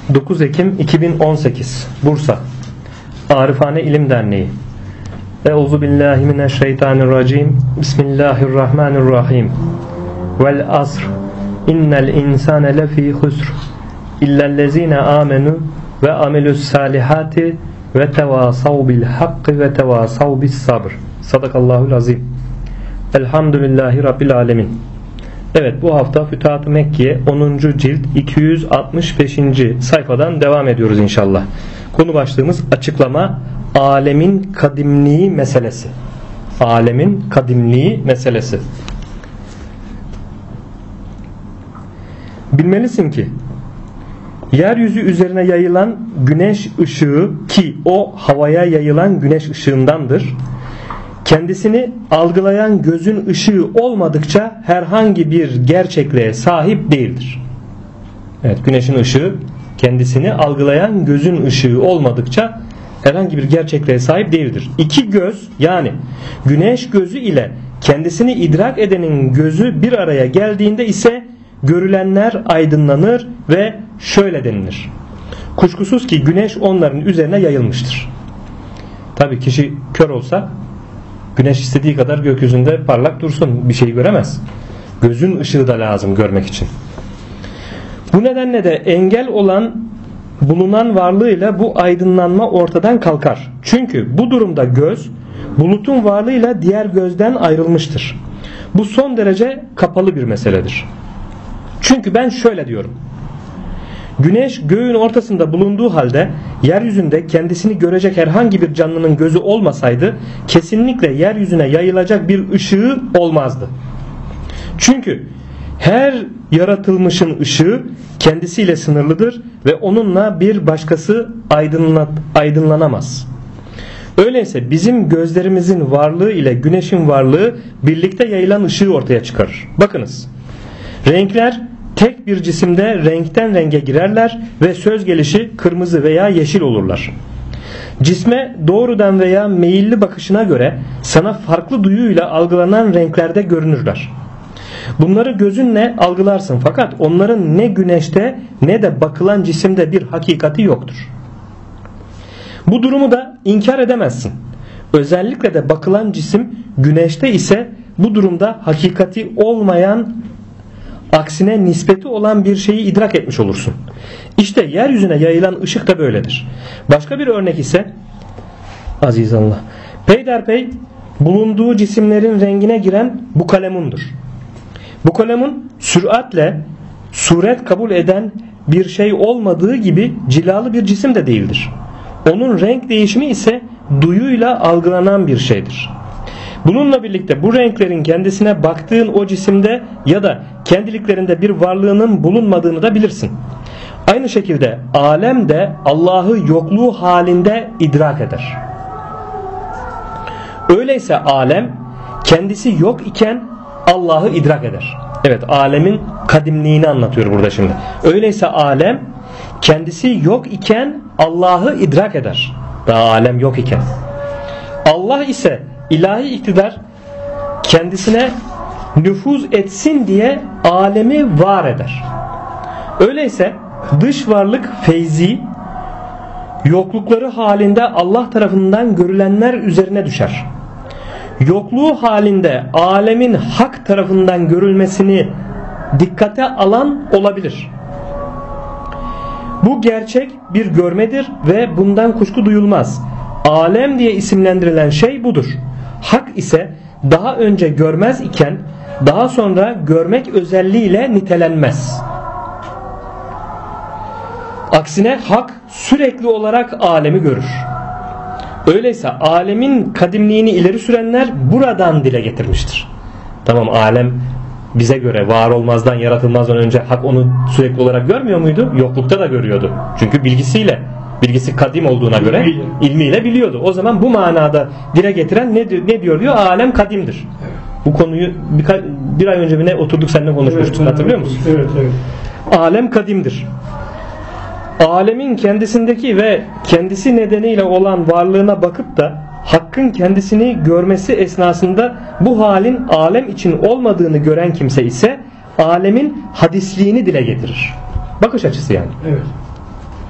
9 Ekim 2018 Bursa Arifane İlim Derneği. Euzubillahimineşşeytanirracim. Bismillahirrahmanirrahim. Vel asr. İnnel insane lefî husr. İllellezîne âmenû ve amilussâlihâti ve tevâsav bil hakkı ve tevâsav bis sabr. Sadakallahul azim. Elhamdülillahi Rabbil alemin. Evet, bu hafta Fütuhat-ı Mekkiye 10. cilt 265. sayfadan devam ediyoruz inşallah. Konu başlığımız açıklama, alemin kadimliği meselesi. Alemin kadimliği meselesi. Bilmelisin ki yeryüzü üzerine yayılan güneş ışığı, ki o havaya yayılan güneş ışığındandır, kendisini algılayan gözün ışığı olmadıkça herhangi bir gerçekliğe sahip değildir. Evet, güneşin ışığı kendisini algılayan gözün ışığı olmadıkça herhangi bir gerçekliğe sahip değildir. İki göz, yani güneş gözü ile kendisini idrak edenin gözü bir araya geldiğinde ise görülenler aydınlanır ve şöyle denilir: kuşkusuz ki güneş onların üzerine yayılmıştır. Tabii kişi kör olsa güneş istediği kadar gökyüzünde parlak dursun, bir şey göremez. Gözün ışığı da lazım görmek için. Bu nedenle de engel olan bulunan varlığıyla bu aydınlanma ortadan kalkar. Çünkü bu durumda göz bulutun varlığıyla diğer gözden ayrılmıştır. Bu son derece kapalı bir meseledir. Çünkü ben şöyle diyorum: güneş göğün ortasında bulunduğu halde yeryüzünde kendisini görecek herhangi bir canlının gözü olmasaydı kesinlikle yeryüzüne yayılacak bir ışığı olmazdı. Çünkü her yaratılmışın ışığı kendisiyle sınırlıdır ve onunla bir başkası aydınlanamaz. Öyleyse bizim gözlerimizin varlığı ile güneşin varlığı birlikte yayılan ışığı ortaya çıkarır. Bakınız, renkler tek bir cisimde renkten renge girerler ve söz gelişi kırmızı veya yeşil olurlar. Cisme doğrudan veya meyilli bakışına göre sana farklı duyuyla algılanan renklerde görünürler. Bunları gözünle algılarsın, fakat onların ne güneşte ne de bakılan cisimde bir hakikati yoktur. Bu durumu da inkar edemezsin. Özellikle de bakılan cisim güneşte ise bu durumda hakikati olmayan, aksine nispeti olan bir şeyi idrak etmiş olursun. İşte yeryüzüne yayılan ışık da böyledir. Başka bir örnek ise azizallah, peyderpey bulunduğu cisimlerin rengine giren bu kalemundur. Bu kalemun süratle suret kabul eden bir şey olmadığı gibi cilalı bir cisim de değildir. Onun renk değişimi ise duyuyla algılanan bir şeydir. Bununla birlikte bu renklerin kendisine baktığın o cisimde ya da kendiliklerinde bir varlığının bulunmadığını da bilirsin. Aynı şekilde alem de Allah'ı yokluğu halinde idrak eder. Öyleyse alem kendisi yok iken Allah'ı idrak eder. Evet, alemin kadimliğini anlatıyor burada şimdi. Öyleyse alem kendisi yok iken Allah'ı idrak eder. Daha alem yok iken. Allah ise ilahi iktidar kendisine nüfuz etsin diye alemi var eder. Öyleyse dış varlık feyzi, yoklukları halinde Allah tarafından görülenler üzerine düşer. Yokluğu halinde alemin hak tarafından görülmesini dikkate alan olabilir. Bu gerçek bir görmedir ve bundan kuşku duyulmaz. Alem diye isimlendirilen şey budur. Hak ise daha önce görmez iken daha sonra görmek özelliğiyle nitelenmez. Aksine hak sürekli olarak alemi görür. Öyleyse alemin kadimliğini ileri sürenler buradan dile getirmiştir. Tamam, alem bize göre var olmazdan, yaratılmazdan önce hak onu sürekli olarak görmüyor muydu? Yoklukta da görüyordu. Çünkü bilgisi kadim olduğuna göre ilmiyle biliyordu. O zaman bu manada dile getiren ne diyor? Alem kadimdir. Evet. Bu konuyu bir ay önce oturduk seninle konuşmuştuk, evet, hatırlıyor musun? Evet. Alem kadimdir. Alemin kendisindeki ve kendisi nedeniyle olan varlığına bakıp da hakkın kendisini görmesi esnasında bu halin alem için olmadığını gören kimse ise alemin hadisliğini dile getirir. Bakış açısı yani. Evet.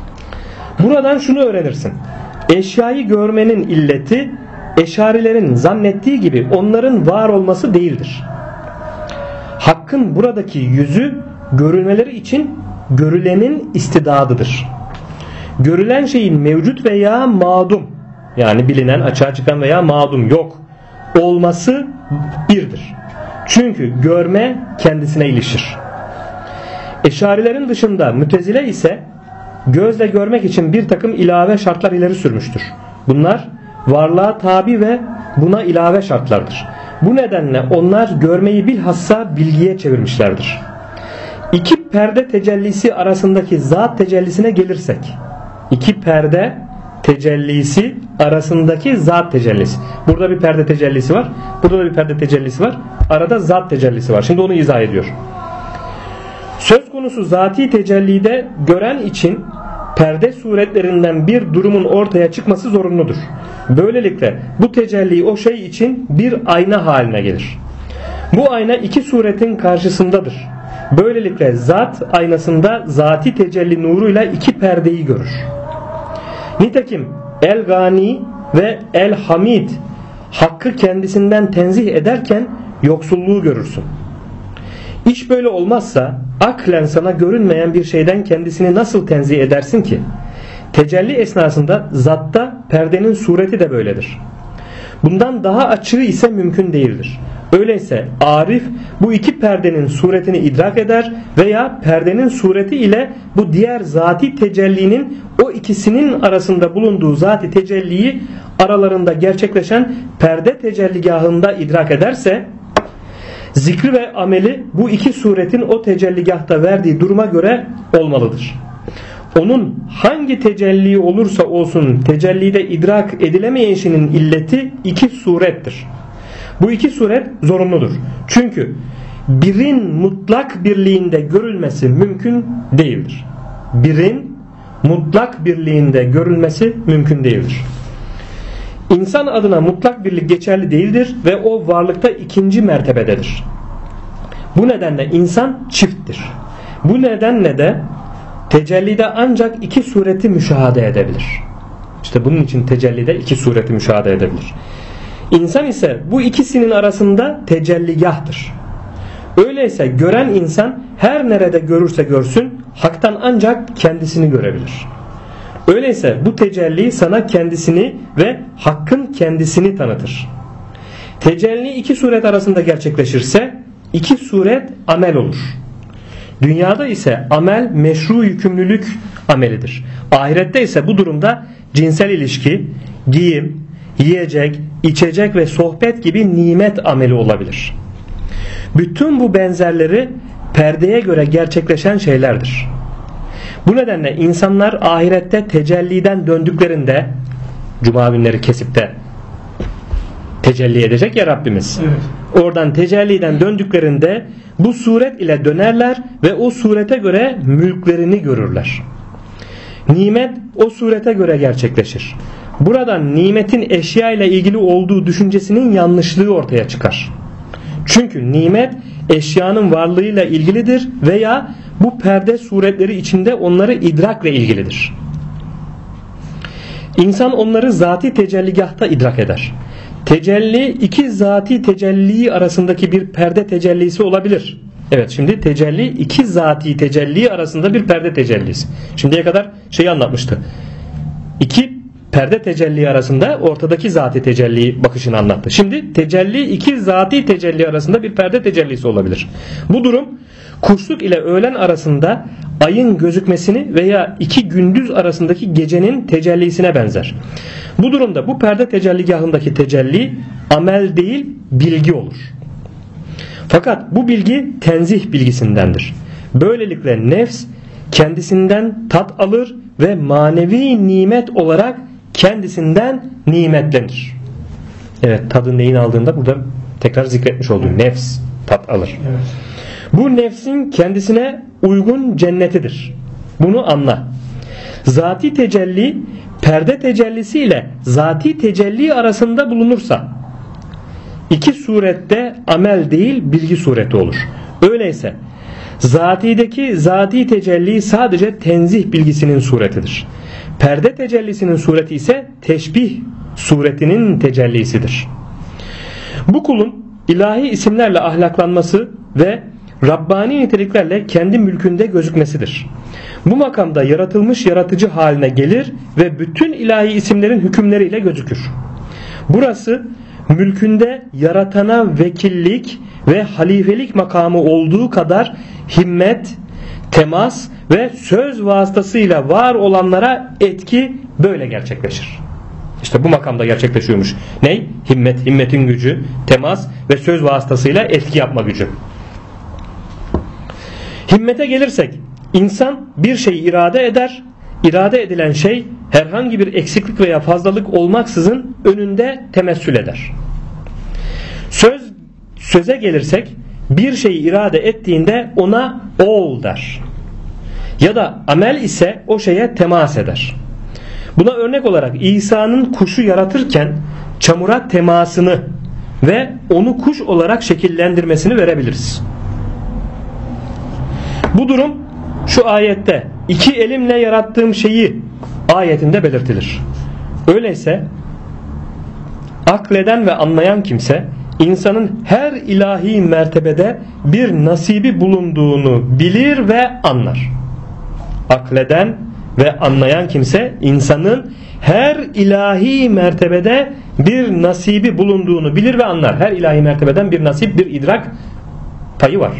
Buradan şunu öğrenirsin. Eşyayı görmenin illeti Eşarilerin zannettiği gibi onların var olması değildir. Hakkın buradaki yüzü görülmeleri için görülenin istidadıdır. Görülen şeyin mevcut veya madum, yani bilinen, açığa çıkan veya madum, yok olması birdir. Çünkü görme kendisine ilişir. Eşarilerin dışında Mütezile ise gözle görmek için bir takım ilave şartlar ileri sürmüştür. Bunlar varlığa tabi ve buna ilave şartlardır. Bu nedenle onlar görmeyi bilhassa bilgiye çevirmişlerdir. İki perde tecellisi arasındaki zat tecellisine gelirsek, iki perde tecellisi arasındaki zat tecellisi. Burada bir perde tecellisi var. Burada da bir perde tecellisi var. Arada zat tecellisi var. Şimdi onu izah ediyor. Söz konusu zati tecellide gören için perde suretlerinden bir durumun ortaya çıkması zorunludur. Böylelikle bu tecelli o şey için bir ayna haline gelir. Bu ayna iki suretin karşısındadır. Böylelikle zat aynasında zati tecelli nuruyla iki perdeyi görür. Nitekim El-Gani ve El-Hamid hakkı kendisinden tenzih ederken yoksulluğu görürsün. İş böyle olmazsa aklen sana görünmeyen bir şeyden kendisini nasıl tenzih edersin ki? Tecelli esnasında zatta perdenin sureti de böyledir. Bundan daha açığı ise mümkün değildir. Öyleyse arif bu iki perdenin suretini idrak eder veya perdenin sureti ile bu diğer zati tecellinin o ikisinin arasında bulunduğu zati tecelliyi aralarında gerçekleşen perde tecelligahında idrak ederse, zikri ve ameli bu iki suretin o tecelligahta verdiği duruma göre olmalıdır. Onun hangi tecelli olursa olsun tecellide idrak edilemeyen şeyin illeti iki surettir. Bu iki suret zorunludur. Çünkü birin mutlak birliğinde görülmesi mümkün değildir. Birin mutlak birliğinde görülmesi mümkün değildir. İnsan adına mutlak birlik geçerli değildir ve o varlıkta ikinci mertebededir. Bu nedenle insan çifttir. Bu nedenle de tecellide ancak iki sureti müşahede edebilir. İşte bunun için tecellide iki sureti müşahede edebilir. İnsan ise bu ikisinin arasında tecelligahtır. Öyleyse gören insan her nerede görürse görsün haktan ancak kendisini görebilir. Öyleyse bu tecelli sana kendisini ve hakkın kendisini tanıtır. Tecelli iki suret arasında gerçekleşirse iki suret amel olur. Dünyada ise amel meşru yükümlülük amelidir. Ahirette ise bu durumda cinsel ilişki, giyim, yiyecek, içecek ve sohbet gibi nimet ameli olabilir. Bütün bu benzerleri perdeye göre gerçekleşen şeylerdir. Bu nedenle insanlar ahirette tecelliden döndüklerinde, cuma günleri kesip de tecelli edecek ya Rabbimiz. Evet. Oradan tecelliden döndüklerinde bu suret ile dönerler ve o surete göre mülklerini görürler. Nimet o surete göre gerçekleşir. Buradan nimetin eşya ile ilgili olduğu düşüncesinin yanlışlığı ortaya çıkar. Çünkü nimet eşyanın varlığıyla ilgilidir veya bu perde suretleri içinde onları idrakle ilgilidir. İnsan onları zati tecelligahta idrak eder. Tecelli iki zati tecelli arasındaki bir perde tecellisi olabilir. Evet, şimdi tecelli iki zati tecelli arasında bir perde tecellisi. Şimdiye kadar şeyi anlatmıştı. İki perde tecelli arasında ortadaki zati tecelli bakışını anlattı. Şimdi tecelli iki zati tecelli arasında bir perde tecellisi olabilir. Bu durum kuşluk ile öğlen arasında ayın gözükmesini veya iki gündüz arasındaki gecenin tecellisine benzer. Bu durumda bu perde tecelligahındaki tecelli amel değil bilgi olur. Fakat bu bilgi tenzih bilgisindendir. Böylelikle nefs kendisinden tat alır ve manevi nimet olarak kendisinden nimetlenir. Evet, tadı neyin aldığında burada tekrar zikretmiş olduğu nefs tat alır. Evet. Bu nefsin kendisine uygun cennetidir. Bunu anla. Zati tecelli perde tecellisi ile zati tecelli arasında bulunursa iki surette amel değil bilgi sureti olur. Öyleyse zatideki zati tecelli sadece tenzih bilgisinin suretidir. Perde tecellisinin sureti ise teşbih suretinin tecellisidir. Bu kulun ilahi isimlerle ahlaklanması ve Rabbani niteliklerle kendi mülkünde gözükmesidir. Bu makamda yaratılmış yaratıcı haline gelir ve bütün ilahi isimlerin hükümleriyle gözükür. Burası mülkünde yaratana vekillik ve halifelik makamı olduğu kadar himmet, temas ve söz vasıtasıyla var olanlara etki böyle gerçekleşir. İşte bu makamda gerçekleşiyormuş. Ney? Himmet, himmetin gücü, temas ve söz vasıtasıyla etki yapma gücü. Himmete gelirsek, insan bir şeyi irade eder, irade edilen şey herhangi bir eksiklik veya fazlalık olmaksızın önünde temessül eder. Söze gelirsek, bir şeyi irade ettiğinde ona ol der. Ya da amel ise o şeye temas eder. Buna örnek olarak İsa'nın kuşu yaratırken çamura temasını ve onu kuş olarak şekillendirmesini verebiliriz. Bu durum şu ayette iki elimle yarattığım şeyi ayetinde belirtilir. Öyleyse akleden ve anlayan kimse insanın her ilahi mertebede bir nasibi bulunduğunu bilir ve anlar. Akleden ve anlayan kimse insanın her ilahi mertebede bir nasibi bulunduğunu bilir ve anlar. Her ilahi mertebeden bir nasip, bir idrak payı var.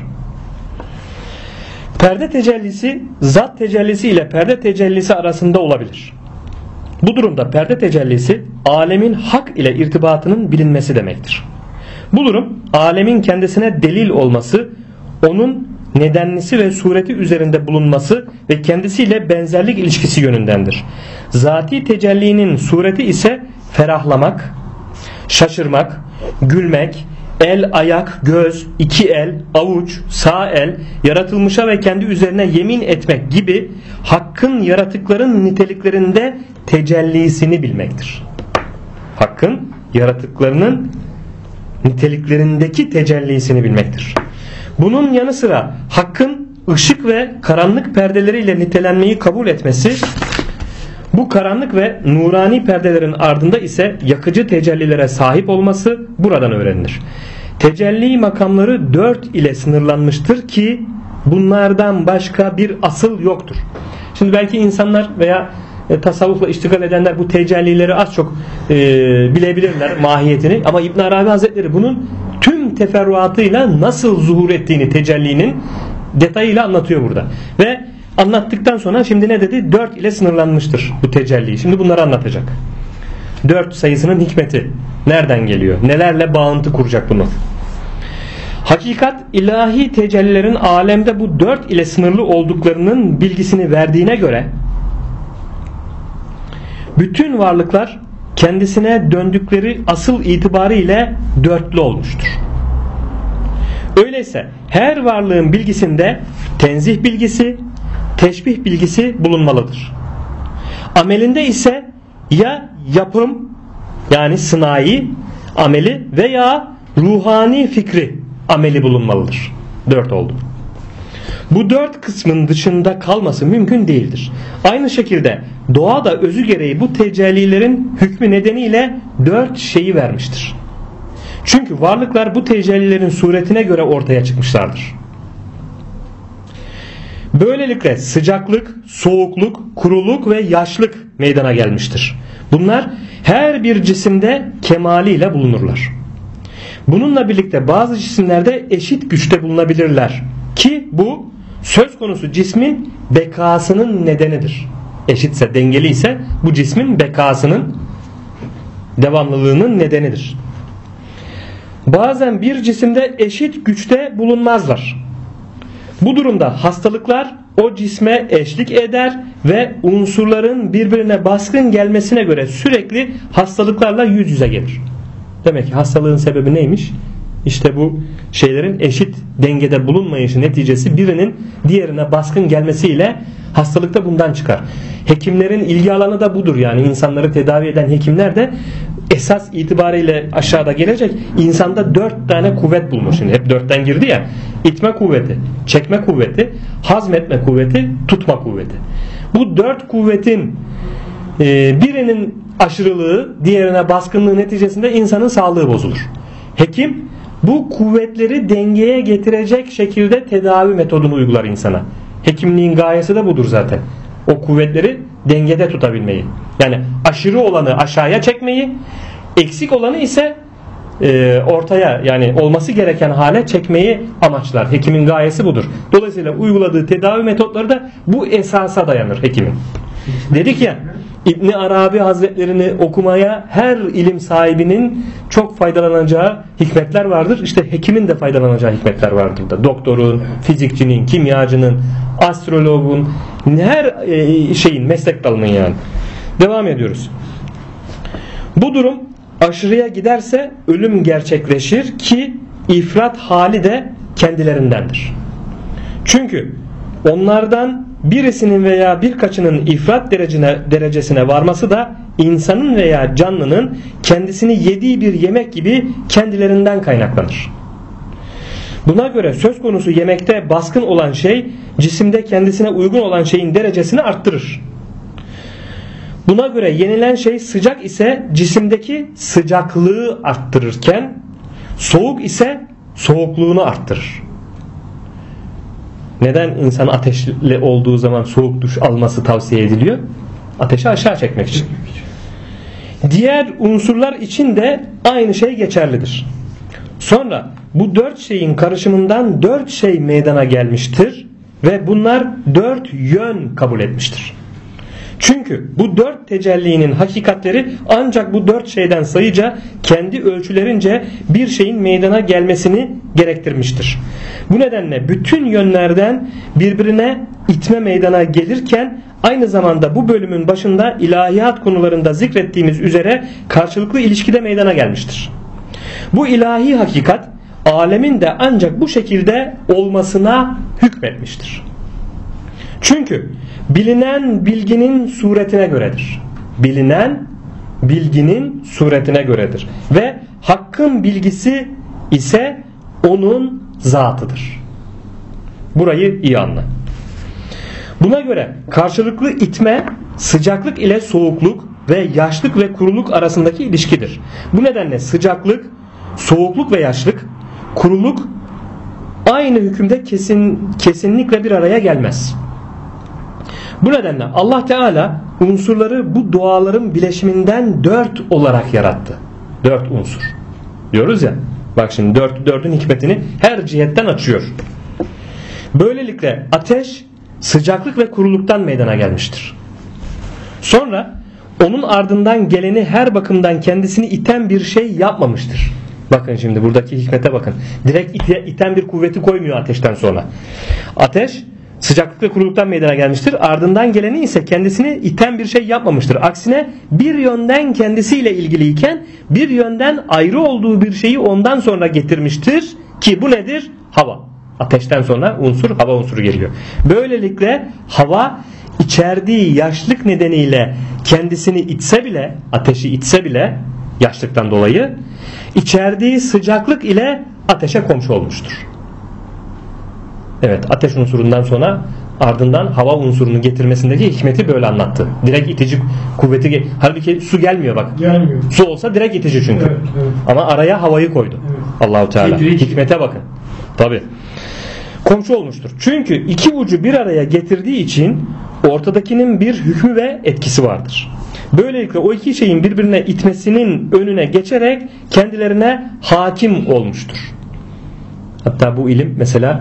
Perde tecellisi zat tecellisi ile perde tecellisi arasında olabilir. Bu durumda perde tecellisi alemin hak ile irtibatının bilinmesi demektir. Bu durum alemin kendisine delil olması, onun nedenlisi ve sureti üzerinde bulunması ve kendisiyle benzerlik ilişkisi yönündendir. Zati tecellinin sureti ise ferahlamak, şaşırmak, gülmek, el, ayak, göz, iki el, avuç, sağ el, yaratılmışa ve kendi üzerine yemin etmek gibi hakkın yaratıkların niteliklerinde tecellisini bilmektir. Hakkın yaratıklarının niteliklerindeki tecellisini bilmektir. Bunun yanı sıra hakkın ışık ve karanlık perdeleriyle nitelenmeyi kabul etmesi, bu karanlık ve nurani perdelerin ardında ise yakıcı tecellilere sahip olması buradan öğrenilir. Tecelli makamları 4 ile sınırlanmıştır ki bunlardan başka bir asıl yoktur. Şimdi belki insanlar veya tasavvufla iştigal edenler bu tecellileri az çok bilebilirler mahiyetini, ama İbn Arabi Hazretleri bunun tüm teferruatıyla nasıl zuhur ettiğini, tecellinin detayıyla anlatıyor burada. Ve anlattıktan sonra şimdi ne dedi? 4 ile sınırlanmıştır bu tecelli. Şimdi bunları anlatacak. 4 sayısının hikmeti nereden geliyor? Nelerle bağıntı kuracak bunu? Hakikat ilahi tecellilerin alemde bu 4 ile sınırlı olduklarının bilgisini verdiğine göre bütün varlıklar kendisine döndükleri asıl itibariyle dörtlü olmuştur. Öyleyse her varlığın bilgisinde tenzih bilgisi, teşbih bilgisi bulunmalıdır. Amelinde ise ya yapım, yani sınai ameli veya ruhani fikri ameli bulunmalıdır. 4 oldu. Bu 4 kısmın dışında kalması mümkün değildir. Aynı şekilde doğa da özü gereği bu tecellilerin hükmü nedeniyle 4 şeyi vermiştir. Çünkü varlıklar bu tecellilerin suretine göre ortaya çıkmışlardır. Böylelikle sıcaklık, soğukluk, kuruluk ve yaşlık meydana gelmiştir. Bunlar her bir cisimde kemaliyle bulunurlar. Bununla birlikte bazı cisimlerde eşit güçte bulunabilirler ki bu söz konusu cismin bekasının nedenidir. Eşitse, dengeli ise bu cismin bekasının, devamlılığının nedenidir. Bazen bir cisimde eşit güçte bulunmazlar. Bu durumda hastalıklar o cisme eşlik eder ve unsurların birbirine baskın gelmesine göre sürekli hastalıklarla yüz yüze gelir. Demek ki hastalığın sebebi neymiş? İşte bu şeylerin eşit dengede bulunmayışı neticesi birinin diğerine baskın gelmesiyle hastalıkta bundan çıkar. Hekimlerin ilgi alanı da budur. Yani insanları tedavi eden hekimler de esas itibariyle aşağıda gelecek. İnsanda 4 tane kuvvet bulmuş. Şimdi hep 4'ten girdi ya. İtme kuvveti, çekme kuvveti, hazmetme kuvveti, tutma kuvveti. Bu 4 kuvvetin birinin aşırılığı diğerine baskınlığı neticesinde insanın sağlığı bozulur. Hekim bu kuvvetleri dengeye getirecek şekilde tedavi metodunu uygular insana. Hekimliğin gayesi de budur zaten. O kuvvetleri dengede tutabilmeyi. Yani aşırı olanı aşağıya çekmeyi, eksik olanı ise ortaya, yani olması gereken hale çekmeyi amaçlar. Hekimin gayesi budur. Dolayısıyla uyguladığı tedavi metotları da bu esasa dayanır hekimin. Dedik ya, İbn Arabi Hazretlerini okumaya her ilim sahibinin çok faydalanacağı hikmetler vardır. İşte hekimin de faydalanacağı hikmetler vardır da. Doktorun, fizikçinin, kimyacının, astrologun, her şeyin, meslek dalının yani. Devam ediyoruz. Bu durum aşırıya giderse ölüm gerçekleşir ki ifrat hali de kendilerindendir. Çünkü onlardan birisinin veya birkaçının ifrat derecesine varması da insanın veya canlının kendisini yediği bir yemek gibi kendilerinden kaynaklanır. Buna göre söz konusu yemekte baskın olan şey cisimde kendisine uygun olan şeyin derecesini arttırır. Buna göre yenilen şey sıcak ise cisimdeki sıcaklığı arttırırken soğuk ise soğukluğunu arttırır. Neden insan ateşli olduğu zaman soğuk duş alması tavsiye ediliyor? Ateşi aşağı çekmek için. Diğer unsurlar için de aynı şey geçerlidir. Sonra bu dört şeyin karışımından dört şey meydana gelmiştir ve bunlar dört yön kabul etmiştir. Çünkü bu dört tecellinin hakikatleri ancak bu dört şeyden sayıca kendi ölçülerince bir şeyin meydana gelmesini gerektirmiştir. Bu nedenle bütün yönlerden birbirine itme meydana gelirken aynı zamanda bu bölümün başında ilahiyat konularında zikrettiğimiz üzere karşılıklı ilişkide meydana gelmiştir. Bu ilahi hakikat alemin de ancak bu şekilde olmasına hükmetmiştir. Çünkü bilinen bilginin suretine göredir. Bilinen bilginin suretine göredir. Ve hakkın bilgisi ise onun zatıdır. Burayı iyi anla. Buna göre karşılıklı itme sıcaklık ile soğukluk ve yaşlık ve kuruluk arasındaki ilişkidir. Bu nedenle sıcaklık, soğukluk ve yaşlık, kuruluk aynı hükümde kesinlikle bir araya gelmez. Bu nedenle Allah Teala unsurları bu doğaların bileşiminden dört olarak yarattı. Dört unsur. Diyoruz ya. Bak şimdi dördün hikmetini her cihetten açıyor. Böylelikle ateş sıcaklık ve kuruluktan meydana gelmiştir. Sonra onun ardından geleni her bakımdan kendisini iten bir şey yapmamıştır. Bakın şimdi buradaki hikmete bakın. Direkt iten bir kuvveti koymuyor ateşten sonra. Ateş sıcaklık ve kuruluktan meydana gelmiştir. Ardından geleni ise kendisini iten bir şey yapmamıştır. Aksine bir yönden kendisiyle ilgiliyken bir yönden ayrı olduğu bir şeyi ondan sonra getirmiştir ki bu nedir? Hava. Ateşten sonra hava unsuru geliyor. Böylelikle hava içerdiği yaşlık nedeniyle kendisini itse bile, ateşi itse bile yaşlıktan dolayı içerdiği sıcaklık ile ateşe komşu olmuştur. Evet, ateş unsurundan sonra ardından hava unsurunu getirmesindeki hikmeti böyle anlattı. Direkt itici kuvveti, halbuki su gelmiyor bak. Gelmiyor. Su olsa direkt itici çünkü. Evet, evet. Ama araya havayı koydu. Evet. Allahu Teala. Hikmete bakın. Tabii. Komşu olmuştur. Çünkü iki ucu bir araya getirdiği için ortadakinin bir hükmü ve etkisi vardır. Böylelikle o iki şeyin birbirine itmesinin önüne geçerek kendilerine hakim olmuştur. Hatta bu ilim mesela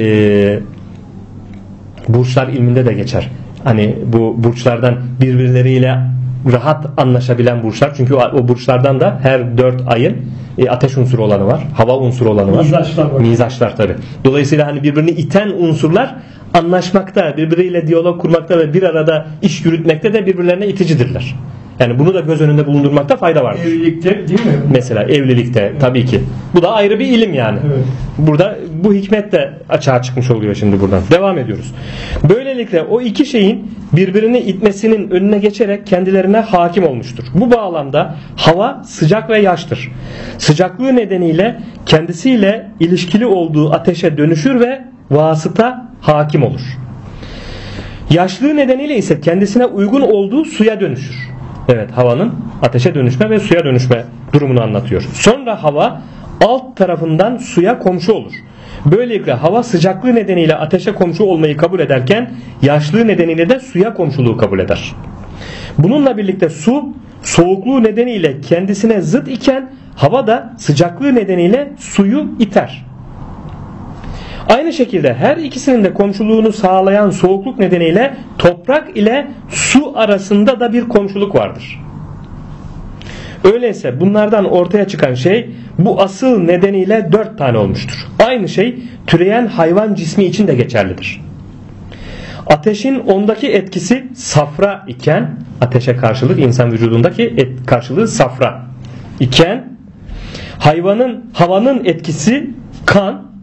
burçlar ilminde de geçer. Hani bu burçlardan birbirleriyle rahat anlaşabilen burçlar. Çünkü o burçlardan da her 4 ayın ateş unsuru olanı var. Hava unsuru olanı var. Mizaçlar tabi. Dolayısıyla hani birbirini iten unsurlar anlaşmakta, birbiriyle diyalog kurmakta ve bir arada iş yürütmekte de birbirlerine iticidirler. Yani bunu da göz önünde bulundurmakta fayda vardır. Evlilikte değil mi? Mesela evlilikte, evet. Tabii ki. Bu da ayrı bir ilim yani. Evet. Burada bu hikmet de açığa çıkmış oluyor şimdi buradan. Devam ediyoruz. Böylelikle o iki şeyin birbirini itmesinin önüne geçerek kendilerine hakim olmuştur. Bu bağlamda hava sıcak ve yaştır. Sıcaklığı nedeniyle kendisiyle ilişkili olduğu ateşe dönüşür ve vasıta hakim olur. Yaşlığı nedeniyle ise kendisine uygun olduğu suya dönüşür. Evet, havanın ateşe dönüşme ve suya dönüşme durumunu anlatıyor. Sonra hava alt tarafından suya komşu olur. Böylelikle hava sıcaklığı nedeniyle ateşe komşu olmayı kabul ederken yaşlığı nedeniyle de suya komşuluğu kabul eder. Bununla birlikte su soğukluğu nedeniyle kendisine zıt iken hava da sıcaklığı nedeniyle suyu iter. Aynı şekilde her ikisinin de komşuluğunu sağlayan soğukluk nedeniyle toprak ile su arasında da bir komşuluk vardır. Öyleyse bunlardan ortaya çıkan şey bu asıl nedeniyle 4 tane olmuştur. Aynı şey türeyen hayvan cismi için de geçerlidir. Ateşin ondaki etkisi safra iken, ateşe karşılık insan vücudundaki karşılığı safra iken, havanın etkisi kan,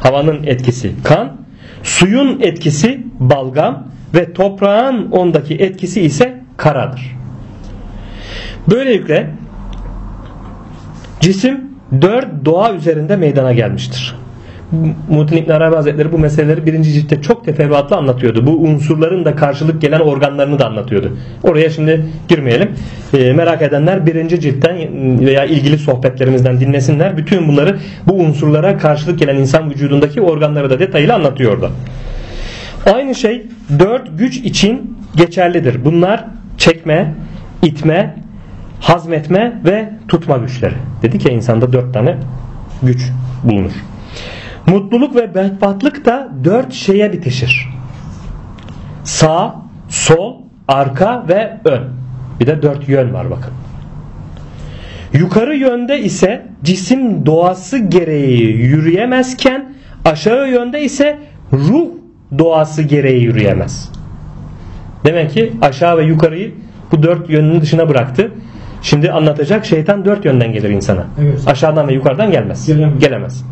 suyun etkisi balgam ve toprağın ondaki etkisi ise karadır. Böylelikle cisim 4 doğa üzerinde meydana gelmiştir. Muhittin İbn Arabi Hazretleri bu meseleleri 1. ciltte çok teferruatlı anlatıyordu. Bu unsurların da karşılık gelen organlarını da anlatıyordu. Oraya şimdi girmeyelim. Merak edenler 1. ciltten veya ilgili sohbetlerimizden dinlesinler. Bütün bunları, bu unsurlara karşılık gelen insan vücudundaki organları da detaylı anlatıyordu. Aynı şey 4 güç için geçerlidir. Bunlar çekme, itme, hazmetme ve tutma güçleri. Dedik ya, insanda 4 tane güç bulunur. Mutluluk ve bedbahtlık da 4 şeye bitişir. Sağ, sol, arka ve ön. Bir de 4 yön var bakın. Yukarı yönde ise cisim doğası gereği yürüyemezken aşağı yönde ise ruh doğası gereği yürüyemez. Demek ki aşağı ve yukarıyı bu 4 yönün dışına bıraktı. Şimdi anlatacak, şeytan 4 yönden gelir insana. Evet. Aşağıdan ve yukarıdan gelmez. Gelemez.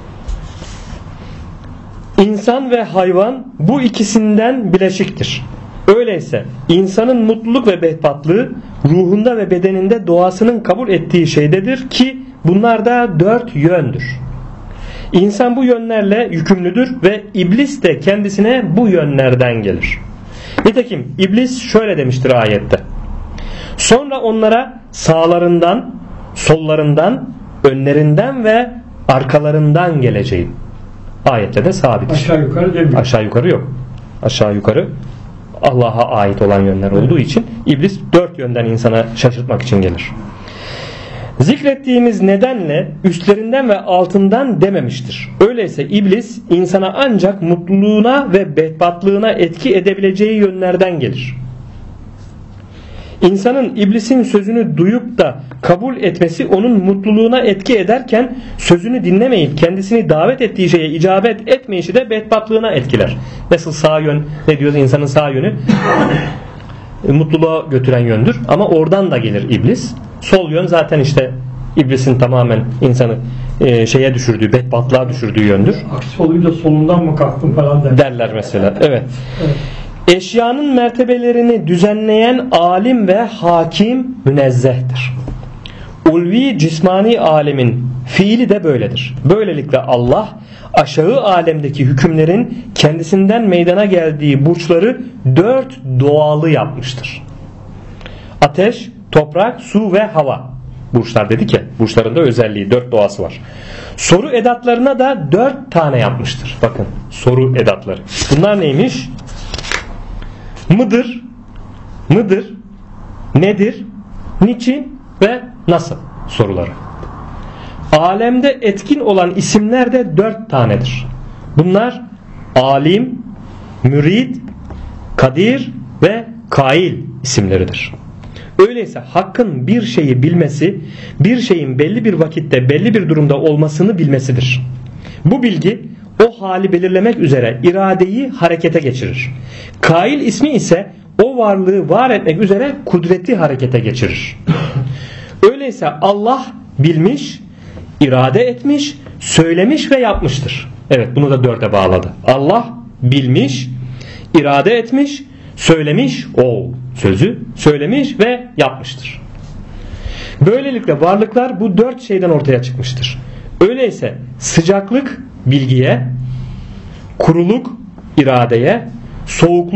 İnsan ve hayvan bu ikisinden bileşiktir. Öyleyse insanın mutluluk ve bedbahtlığı ruhunda ve bedeninde doğasının kabul ettiği şeydedir ki bunlar da 4 yöndür. İnsan bu yönlerle yükümlüdür ve iblis de kendisine bu yönlerden gelir. Nitekim iblis şöyle demiştir ayette: sonra onlara sağlarından, sollarından, önlerinden ve arkalarından geleceğim. Ayette de sabit. Aşağı yukarı demiyor. Aşağı yukarı yok. Aşağı yukarı Allah'a ait olan yönler olduğu için iblis 4 yönden insana şaşırtmak için gelir. Zikrettiğimiz nedenle üstlerinden ve altından dememiştir. Öyleyse iblis insana ancak mutluluğuna ve bedbahtlığına etki edebileceği yönlerden gelir. İnsanın iblisin sözünü duyup da kabul etmesi onun mutluluğuna etki ederken sözünü dinlemeyip kendisini davet ettiği şeye icabet etmeyişi de bedbahtlığına etkiler. Nasıl sağ yön, ne diyoruz, insanın sağ yönü mutluluğa götüren yöndür ama oradan da gelir iblis. Sol yön zaten işte iblisin tamamen insanı şeye düşürdüğü, bedbahtlığa düşürdüğü yöndür. Aksi olunca solundan mı kalktın falan derler mesela. Evet. Eşyanın mertebelerini düzenleyen alim ve hakim münezzehtir. Ulvi cismani alemin fiili de böyledir. Böylelikle Allah aşağı alemdeki hükümlerin kendisinden meydana geldiği burçları 4 doğalı yapmıştır. Ateş, toprak, su ve hava. Burçlar dedik ya, burçların da özelliği 4 doğası var. Soru edatlarına da 4 tane yapmıştır. Bakın, soru edatları. Bunlar neymiş? Mıdır, nedir, niçin ve nasıl soruları. Alemde etkin olan isimler de 4 tanedir. Bunlar alim, mürid, kadir ve kail isimleridir. Öyleyse hakkın bir şeyi bilmesi, bir şeyin belli bir vakitte belli bir durumda olmasını bilmesidir. Bu bilgi o hali belirlemek üzere iradeyi harekete geçirir. Kail ismi ise o varlığı var etmek üzere kudreti harekete geçirir. Öyleyse Allah bilmiş, irade etmiş, söylemiş ve yapmıştır. Evet, bunu da 4'e bağladı. Allah bilmiş, irade etmiş, söylemiş, o sözü söylemiş ve yapmıştır. Böylelikle varlıklar bu 4 şeyden ortaya çıkmıştır. Öyleyse sıcaklık bilgiye, kuruluk iradeye, soğukluk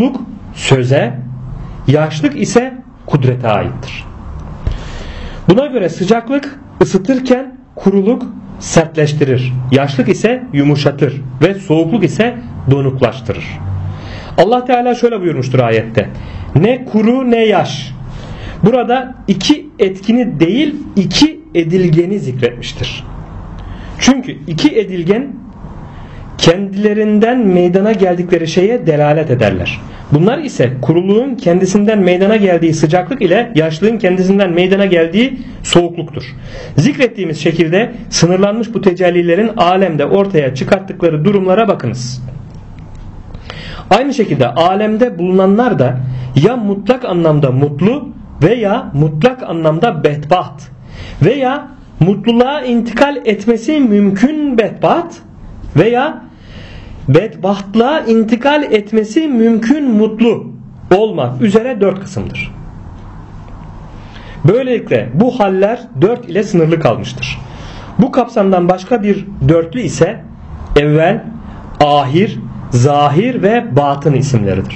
söze, yaşlık ise kudrete aittir. Buna göre sıcaklık ısıtırken kuruluk sertleştirir. Yaşlık ise yumuşatır ve soğukluk ise donuklaştırır. Allah Teala şöyle buyurmuştur ayette. Ne kuru ne yaş. Burada iki etkini değil iki edilgeni zikretmiştir. Çünkü iki edilgen kendilerinden meydana geldikleri şeye delalet ederler. Bunlar ise kuruluğun kendisinden meydana geldiği sıcaklık ile yaşlığın kendisinden meydana geldiği soğukluktur. Zikrettiğimiz şekilde sınırlanmış bu tecellilerin alemde ortaya çıkarttıkları durumlara bakınız. Aynı şekilde alemde bulunanlar da ya mutlak anlamda mutlu veya mutlak anlamda bedbaht veya mutluluğa intikal etmesi mümkün bedbaht veya bedbahtlığa intikal etmesi mümkün mutlu olmak üzere 4 kısımdır. Böylelikle bu haller 4 ile sınırlı kalmıştır. Bu kapsamdan başka bir dörtlü ise evvel, ahir, zahir ve batın isimleridir.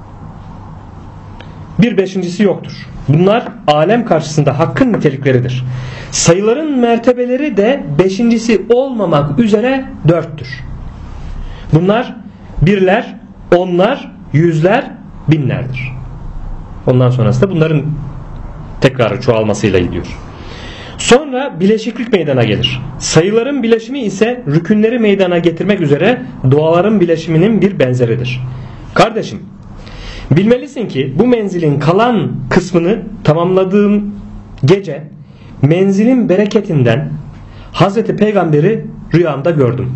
Bir beşincisi yoktur. Bunlar alem karşısında hakkın nitelikleridir. Sayıların mertebeleri de beşincisi olmamak üzere 4'tür. Bunlar birler, onlar, yüzler, binlerdir. Ondan sonrası da bunların tekrarı çoğalmasıyla gidiyor. Sonra bileşiklik meydana gelir. Sayıların bileşimi ise rükünleri meydana getirmek üzere doğaların bileşiminin bir benzeridir. Kardeşim, bilmelisin ki bu menzilin kalan kısmını tamamladığım gece menzilin bereketinden Hazreti Peygamber'i rüyamda gördüm.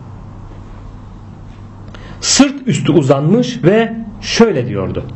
Sırt üstü uzanmış ve şöyle diyordu.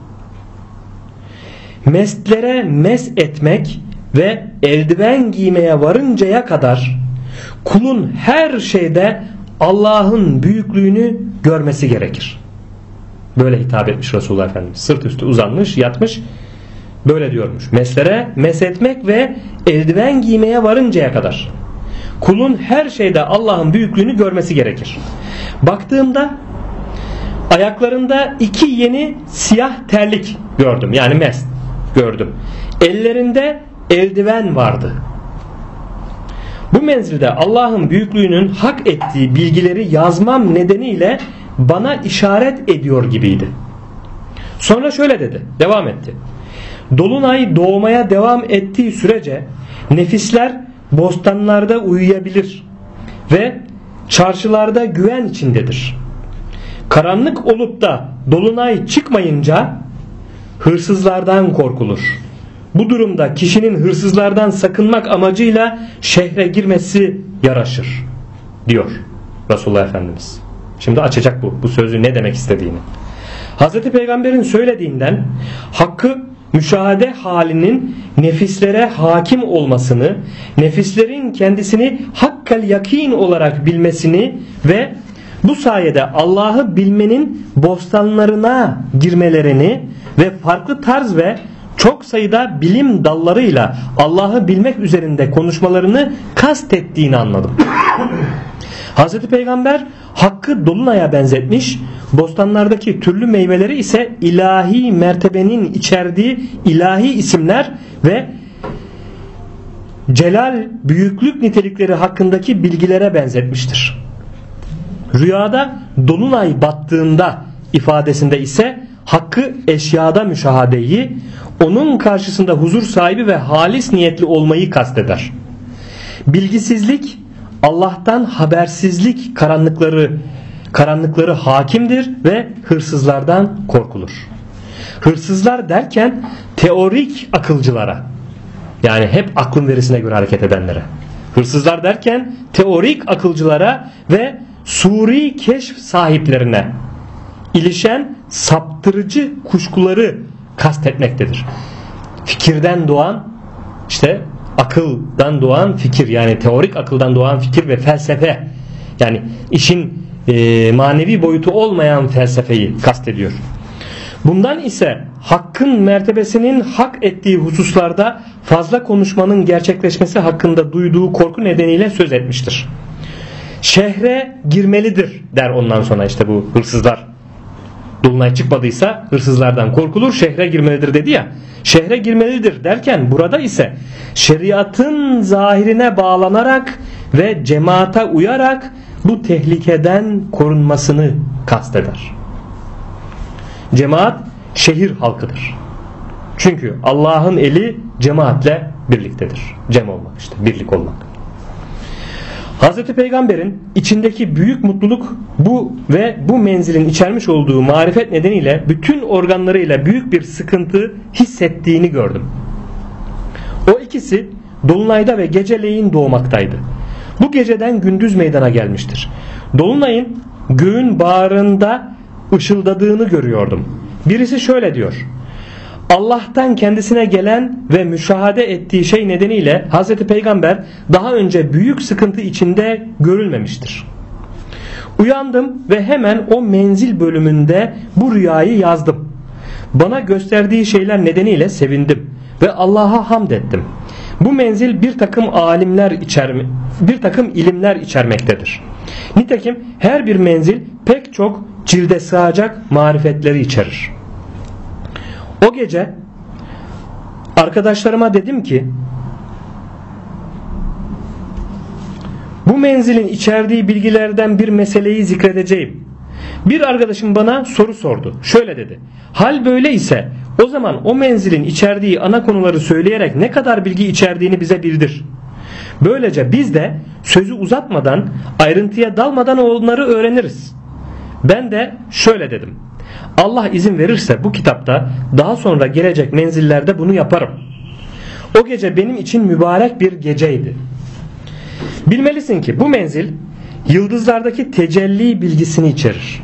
Mestlere mes etmek ve eldiven giymeye varıncaya kadar kulun her şeyde Allah'ın büyüklüğünü görmesi gerekir. Böyle hitap etmiş Resulullah Efendimiz. Sırt üstü uzanmış, yatmış, böyle diyormuş. Meslere mes etmek ve eldiven giymeye varıncaya kadar kulun her şeyde Allah'ın büyüklüğünü görmesi gerekir. Baktığımda ayaklarında 2 yeni siyah terlik gördüm. Yani mes gördüm. Ellerinde eldiven vardı. Bu menzilde Allah'ın büyüklüğünün hak ettiği bilgileri yazmam nedeniyle bana işaret ediyor gibiydi. Sonra şöyle dedi, devam etti. Dolunay doğmaya devam ettiği sürece nefisler bostanlarda uyuyabilir ve çarşılarda güven içindedir. Karanlık olup da dolunay çıkmayınca hırsızlardan korkulur. Bu durumda kişinin hırsızlardan sakınmak amacıyla şehre girmesi yaraşır diyor Resulullah Efendimiz. Şimdi açacak bu sözü ne demek istediğini. Hazreti Peygamber'in söylediğinden hakkı müşahede halinin nefislere hakim olmasını, nefislerin kendisini hakkel yakin olarak bilmesini ve bu sayede Allah'ı bilmenin bostanlarına girmelerini ve farklı tarz ve çok sayıda bilim dallarıyla Allah'ı bilmek üzerinde konuşmalarını kastettiğini anladım. Hazreti Peygamber hakkı dolunaya benzetmiş, bostanlardaki türlü meyveleri ise ilahi mertebenin içerdiği ilahi isimler ve celal, büyüklük nitelikleri hakkındaki bilgilere benzetmiştir. Rüyada dolunay battığında ifadesinde ise hakkı eşyada müşahadeyi, onun karşısında huzur sahibi ve halis niyetli olmayı kasteder. Bilgisizlik, Allah'tan habersizlik karanlıkları hakimdir ve hırsızlardan korkulur. Hırsızlar derken teorik akılcılara, yani hep aklın verisine göre hareket edenlere. Hırsızlar derken teorik akılcılara ve suri keşf sahiplerine ilişen saptırıcı kuşkuları kastetmektedir. Fikirden doğan, işte akıldan doğan fikir, yani teorik akıldan doğan fikir ve felsefe, yani işin manevi boyutu olmayan felsefeyi kastediyor. Bundan ise hakkın mertebesinin hak ettiği hususlarda fazla konuşmanın gerçekleşmesi hakkında duyduğu korku nedeniyle söz etmiştir. Şehre girmelidir der ondan sonra işte bu hırsızlar. Dolunay çıkmadıysa hırsızlardan korkulur, şehre girmelidir dedi ya. Şehre girmelidir derken burada ise şeriatın zahirine bağlanarak ve cemaate uyarak bu tehlikeden korunmasını kasteder. Cemaat şehir halkıdır. Çünkü Allah'ın eli cemaatle birliktedir. Cem olmak işte, birlik olmak. Hazreti Peygamber'in içindeki büyük mutluluk bu ve bu menzilin içermiş olduğu marifet nedeniyle bütün organlarıyla büyük bir sıkıntı hissettiğini gördüm. O ikisi dolunayda ve geceleyin doğmaktaydı. Bu geceden gündüz meydana gelmiştir. Dolunayın göğün bağrında ışıldadığını görüyordum. Birisi şöyle diyor: Allah'tan kendisine gelen ve müşahede ettiği şey nedeniyle Hazreti Peygamber daha önce büyük sıkıntı içinde görülmemiştir. Uyandım ve hemen o menzil bölümünde bu rüyayı yazdım. Bana gösterdiği şeyler nedeniyle sevindim ve Allah'a hamd ettim. Bu menzil bir takım ilimler içermektedir. Nitekim her bir menzil pek çok cilde sığacak marifetleri içerir. O gece arkadaşlarıma dedim ki bu menzilin içerdiği bilgilerden bir meseleyi zikredeceğim. Bir arkadaşım bana soru sordu. Şöyle dedi: hal böyle ise o zaman o menzilin içerdiği ana konuları söyleyerek ne kadar bilgi içerdiğini bize bildir. Böylece biz de sözü uzatmadan, ayrıntıya dalmadan onları öğreniriz. Ben de şöyle dedim: Allah izin verirse bu kitapta daha sonra gelecek menzillerde bunu yaparım. O gece benim için mübarek bir geceydi. Bilmelisin ki bu menzil yıldızlardaki tecelli bilgisini içerir.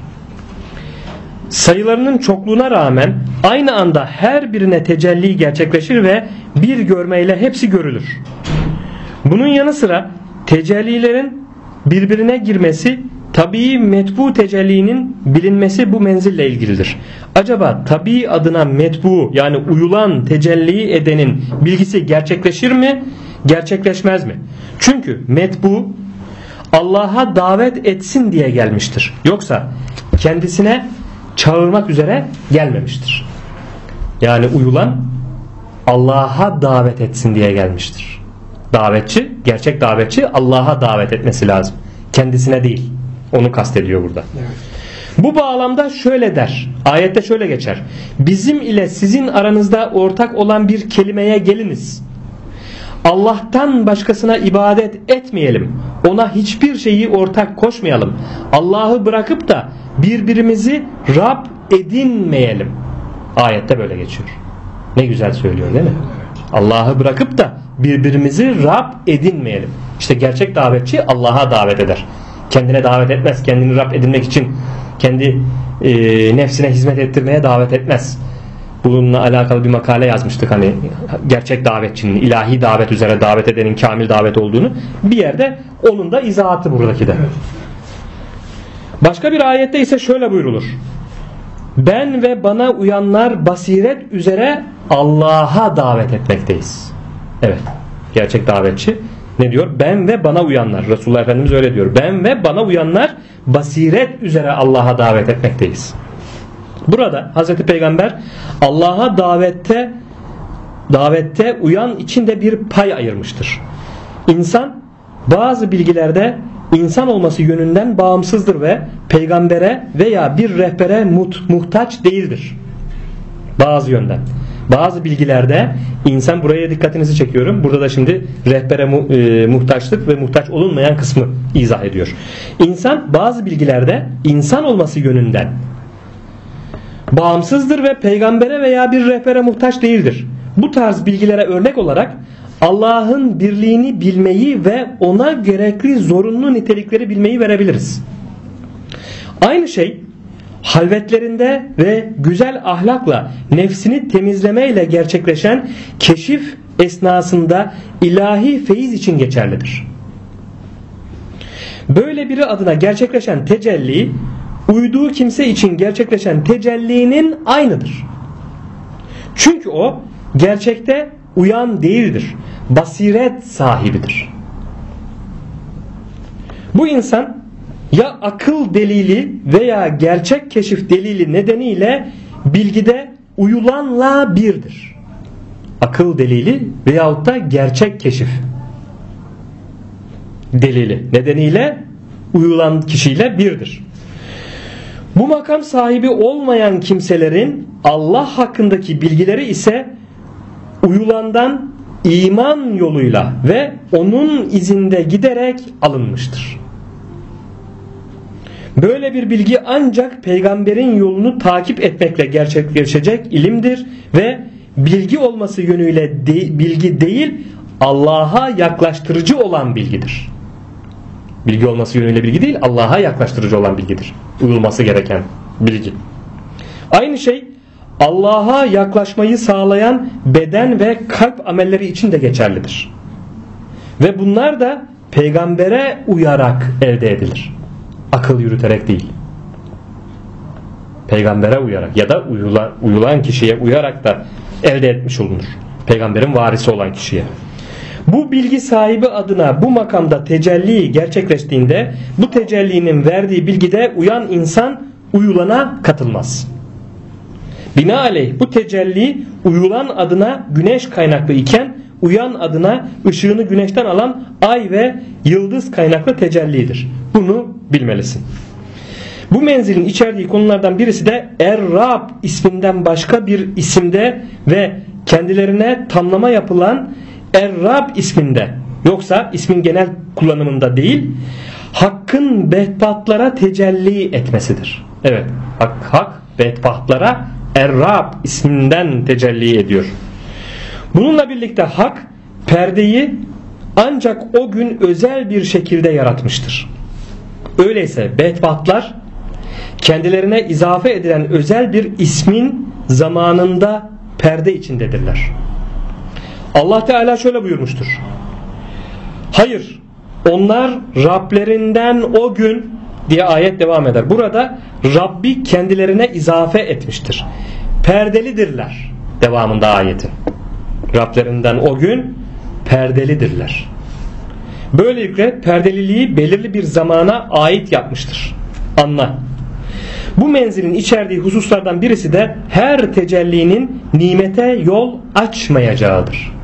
Sayılarının çokluğuna rağmen aynı anda her birine tecelli gerçekleşir ve bir görmeyle hepsi görülür. Bunun yanı sıra tecellilerin birbirine girmesi, tabii metbu tecellinin bilinmesi bu menzille ilgilidir. Acaba tabii adına metbu yani uyulan tecelli edenin bilgisi gerçekleşir mi, gerçekleşmez mi? Çünkü metbu Allah'a davet etsin diye gelmiştir. Yoksa kendisine çağırmak üzere gelmemiştir. Yani uyulan Allah'a davet etsin diye gelmiştir. Davetçi, gerçek davetçi Allah'a davet etmesi lazım. Kendisine değil. Onu kastediyor burada. Evet. Bu bağlamda şöyle der. Ayette şöyle geçer: bizim ile sizin aranızda ortak olan bir kelimeye geliniz. Allah'tan başkasına ibadet etmeyelim. Ona hiçbir şeyi ortak koşmayalım. Allah'ı bırakıp da birbirimizi Rab edinmeyelim. Ayette böyle geçiyor. Ne güzel söylüyor değil mi? Allah'ı bırakıp da birbirimizi Rab edinmeyelim. İşte gerçek davetçi Allah'a davet eder. Kendine davet etmez. Kendini Rab edinmek için kendi nefsine hizmet ettirmeye davet etmez. Bununla alakalı bir makale yazmıştık. Hani gerçek davetçinin, ilahi davet üzere davet edenin kamil davet olduğunu. Bir yerde onun da izahatı buradaki de. Başka bir ayette ise şöyle buyrulur: ben ve bana uyanlar basiret üzere Allah'a davet etmekteyiz. Evet. Gerçek davetçi ne diyor? Ben ve bana uyanlar. Resulullah Efendimiz öyle diyor. Ben ve bana uyanlar basiret üzere Allah'a davet etmekteyiz. Burada Hazreti Peygamber Allah'a davette uyan için de bir pay ayırmıştır. İnsan bazı bilgilerde insan olması yönünden bağımsızdır ve peygambere veya bir rehbere muhtaç değildir. Bazı yönden. Bazı bilgilerde insan, buraya dikkatinizi çekiyorum. Burada da şimdi rehbere muhtaçlık ve muhtaç olunmayan kısmı izah ediyor. İnsan bazı bilgilerde insan olması yönünden bağımsızdır ve peygambere veya bir rehbere muhtaç değildir. Bu tarz bilgilere örnek olarak Allah'ın birliğini bilmeyi ve ona gerekli zorunlu nitelikleri bilmeyi verebiliriz. Aynı şey halvetlerinde ve güzel ahlakla nefsini temizlemeyle gerçekleşen keşif esnasında ilahi feyiz için geçerlidir. Böyle biri adına gerçekleşen tecelli, uyduğu kimse için gerçekleşen tecellinin aynıdır. Çünkü o gerçekte uyan değildir, basiret sahibidir. Bu insan ya akıl delili veya gerçek keşif delili nedeniyle bilgide uyulanla birdir. Akıl delili veyahut da gerçek keşif delili nedeniyle uyulan kişiyle birdir. Bu makam sahibi olmayan kimselerin Allah hakkındaki bilgileri ise uyulandan iman yoluyla ve onun izinde giderek alınmıştır. Böyle bir bilgi ancak peygamberin yolunu takip etmekle gerçekleşecek ilimdir ve bilgi olması yönüyle bilgi değil, Allah'a yaklaştırıcı olan bilgidir. Bilgi olması yönüyle bilgi değil, Allah'a yaklaştırıcı olan bilgidir. Uyulması gereken bilgi. Aynı şey Allah'a yaklaşmayı sağlayan beden ve kalp amelleri için de geçerlidir. Ve bunlar da peygambere uyarak elde edilir. Akıl yürüterek değil. Peygambere uyarak ya da uyulan kişiye uyarak da elde etmiş olunur. Peygamberin varisi olan kişiye. Bu bilgi sahibi adına bu makamda tecelli gerçekleştiğinde bu tecellinin verdiği bilgide uyan insan uyulana katılmaz. Binaenaleyh bu tecelli uyulan adına güneş kaynaklı iken uyan adına ışığını güneşten alan ay ve yıldız kaynaklı tecellidir. Bunu bilmelisin. Bu menzilin içerdiği konulardan birisi de Er-Rab isminden başka bir isimde ve kendilerine tamlama yapılan Er-Rab isminde, yoksa ismin genel kullanımında değil, Hakk'ın bedbahtlara tecelli etmesidir. Evet, Hak bedbahtlara Er-Rab isminden tecelli ediyor. Bununla birlikte Hak perdeyi ancak o gün özel bir şekilde yaratmıştır. Öyleyse bedbahtlar kendilerine izafe edilen özel bir ismin zamanında perde içindedirler. Allah Teala şöyle buyurmuştur. Hayır, onlar Rablerinden o gün diye ayet devam eder. Burada Rabbi kendilerine izafe etmiştir. Perdelidirler devamında ayetin. Rablerinden o gün perdelidirler. Böylelikle perdeliliği belirli bir zamana ait yapmıştır. Anla. Bu menzilin içerdiği hususlardan birisi de her tecellinin nimete yol açmayacağıdır.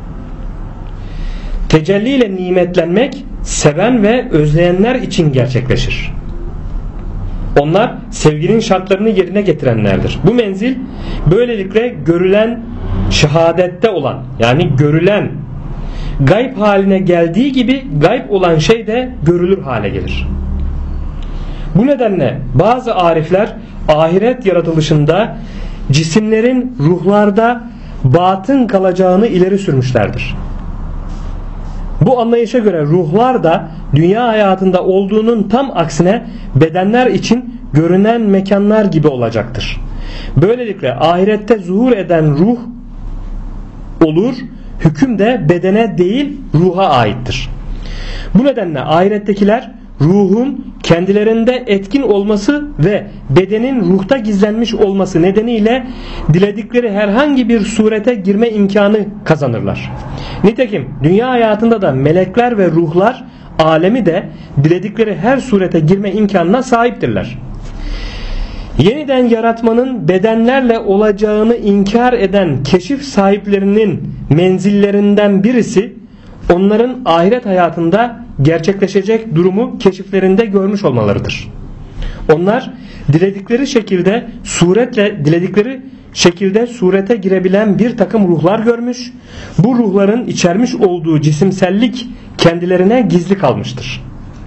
Tecelli ile nimetlenmek seven ve özleyenler için gerçekleşir. Onlar sevginin şartlarını yerine getirenlerdir. Bu menzil böylelikle görülen şehadette olan, yani görülen gayb haline geldiği gibi gayb olan şey de görülür hale gelir. Bu nedenle bazı arifler ahiret yaratılışında cisimlerin ruhlarda batın kalacağını ileri sürmüşlerdir. Bu anlayışa göre ruhlar da dünya hayatında olduğunun tam aksine bedenler için görünen mekanlar gibi olacaktır. Böylelikle ahirette zuhur eden ruh olur, hüküm de bedene değil ruha aittir. Bu nedenle ahirettekiler ruhun kendilerinde etkin olması ve bedenin ruhta gizlenmiş olması nedeniyle diledikleri herhangi bir surete girme imkanı kazanırlar. Nitekim dünya hayatında da melekler ve ruhlar alemi de diledikleri her surete girme imkanına sahiptirler. Yeniden yaratmanın bedenlerle olacağını inkar eden keşif sahiplerinin menzillerinden birisi onların ahiret hayatında gerçekleşecek durumu keşiflerinde görmüş olmalarıdır. Onlar diledikleri şekilde surete girebilen bir takım ruhlar görmüş. Bu ruhların içermiş olduğu cisimsellik kendilerine gizli kalmıştır.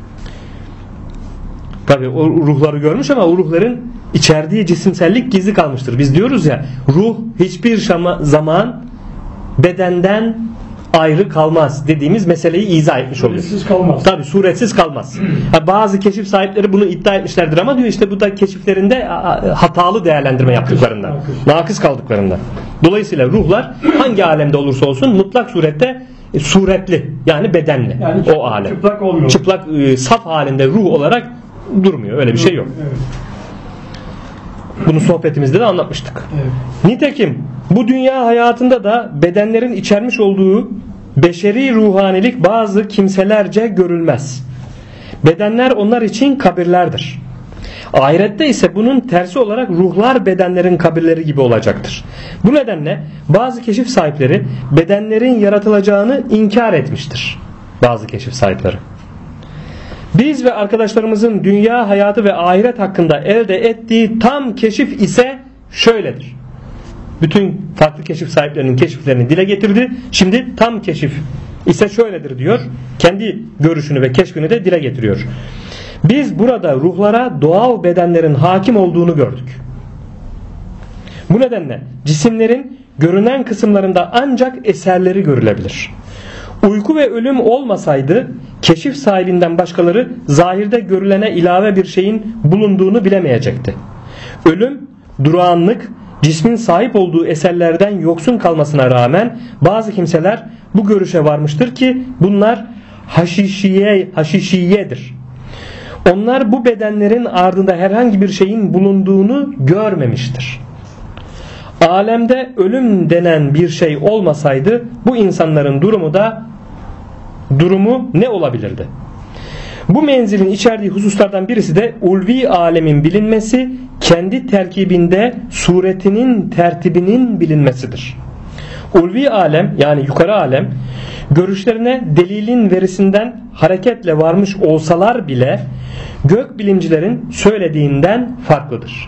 Tabi o ruhları görmüş ama o ruhların içerdiği cisimsellik gizli kalmıştır. Biz diyoruz ya, ruh hiçbir zaman bedenden ayrı kalmaz dediğimiz meseleyi izah etmiş oluyor. Suretsiz kalmaz. Tabii suretsiz kalmaz. Bazı keşif sahipleri bunu iddia etmişlerdir ama diyor işte bu da keşiflerinde hatalı değerlendirme yaptıklarından, nakıs kaldıklarından. Dolayısıyla ruhlar hangi alemde olursa olsun mutlak surette suretli, yani bedenli, yani o alem. Çıplak olmuyor. Çıplak saf halinde ruh olarak durmuyor. Öyle bir şey yok. Evet. Bunu sohbetimizde de anlatmıştık. Evet. Nitekim bu dünya hayatında da bedenlerin içermiş olduğu beşeri ruhanilik bazı kimselerce görülmez. Bedenler onlar için kabirlerdir. Ahirette ise bunun tersi olarak ruhlar bedenlerin kabirleri gibi olacaktır. Bu nedenle bazı keşif sahipleri bedenlerin yaratılacağını inkar etmiştir. Bazı keşif sahipleri. Biz ve arkadaşlarımızın dünya hayatı ve ahiret hakkında elde ettiği tam keşif ise şöyledir. Bütün farklı keşif sahiplerinin keşiflerini dile getirdi. Şimdi tam keşif ise şöyledir diyor. Kendi görüşünü ve keşfini de dile getiriyor. Biz burada ruhlara doğal bedenlerin hakim olduğunu gördük. Bu nedenle cisimlerin görünen kısımlarında ancak eserleri görülebilir. Uyku ve ölüm olmasaydı keşif sahibinden başkaları zahirde görülene ilave bir şeyin bulunduğunu bilemeyecekti. Ölüm, durağanlık, cismin sahip olduğu eserlerden yoksun kalmasına rağmen bazı kimseler bu görüşe varmıştır ki bunlar haşişiyedir. Onlar bu bedenlerin ardında herhangi bir şeyin bulunduğunu görmemiştir. Alemde ölüm denen bir şey olmasaydı bu insanların durumu ne olabilirdi? Bu menzilin içerdiği hususlardan birisi de ulvi alemin bilinmesi, kendi terkibinde suretinin tertibinin bilinmesidir. Ulvi alem yani yukarı alem görüşlerine delilin verisinden hareketle varmış olsalar bile gök bilimcilerin söylediğinden farklıdır.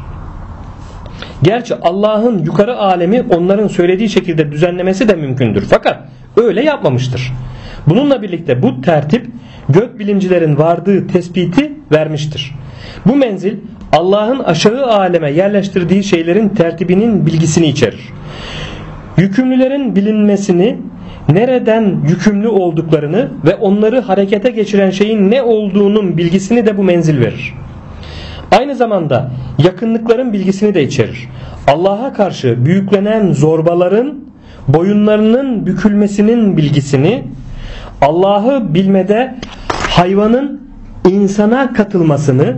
Gerçi Allah'ın yukarı alemi onların söylediği şekilde düzenlemesi de mümkündür. Fakat öyle yapmamıştır. Bununla birlikte bu tertip gök bilimcilerin vardığı tespiti vermiştir. Bu menzil Allah'ın aşağı aleme yerleştirdiği şeylerin tertibinin bilgisini içerir. Yükümlülerin bilinmesini, nereden yükümlü olduklarını ve onları harekete geçiren şeyin ne olduğunun bilgisini de bu menzil verir. Aynı zamanda yakınlıkların bilgisini de içerir. Allah'a karşı büyüklenen zorbaların boyunlarının bükülmesinin bilgisini, Allah'ı bilmede hayvanın insana katılmasını,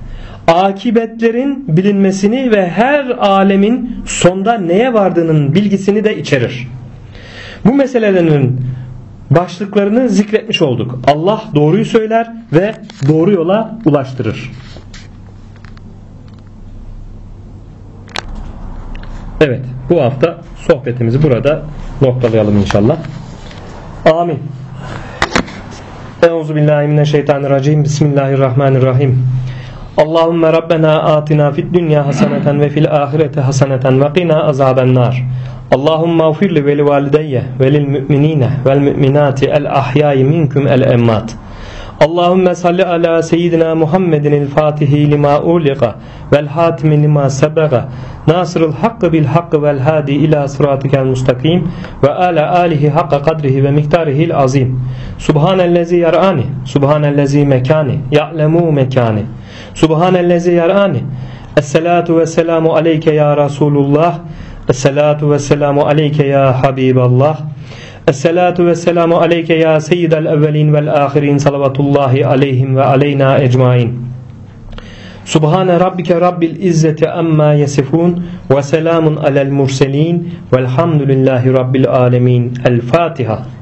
akibetlerin bilinmesini ve her alemin sonda neye vardığının bilgisini de içerir. Bu meselelerin başlıklarını zikretmiş olduk. Allah doğruyu söyler ve doğru yola ulaştırır. Evet, bu hafta sohbetimizi burada noktalayalım inşallah. Amin. Euzubillahimineşşeytanirracim. Bismillahirrahmanirrahim. Allahümme Rabbena atina fid dünya haseneten ve fil ahirete haseneten ve qina azabennar. Allahümme ufirli veli valideyye velil müminine vel müminati el ahyayi minkum el emmat. Allahümme salli ala seyyidina Muhammedin el fatihi lima uliqa vel hatimi lima sebega nasırıl hakkı bil hakkı vel hadi ila sıratikel mustakim ve ala alihi hakka kadrihi ve miktarihil azim. Subhanellezi yarani, subhanellezi mekani, ya'lemu mekani, subhanellezi yarani. Esselatu ve selamu aleyke ya Resulullah, esselatu ve selamu aleyke ya Habiballah, esselatu ve selamu aleyke ya seyyidel evvelin vel ahirin, salavatullahi aleyhim ve aleyna ecmain. Subhane rabbike rabbil izzeti amma yasifun ve selamun alel murselin velhamdülillahi rabbil alemin. El Fatiha.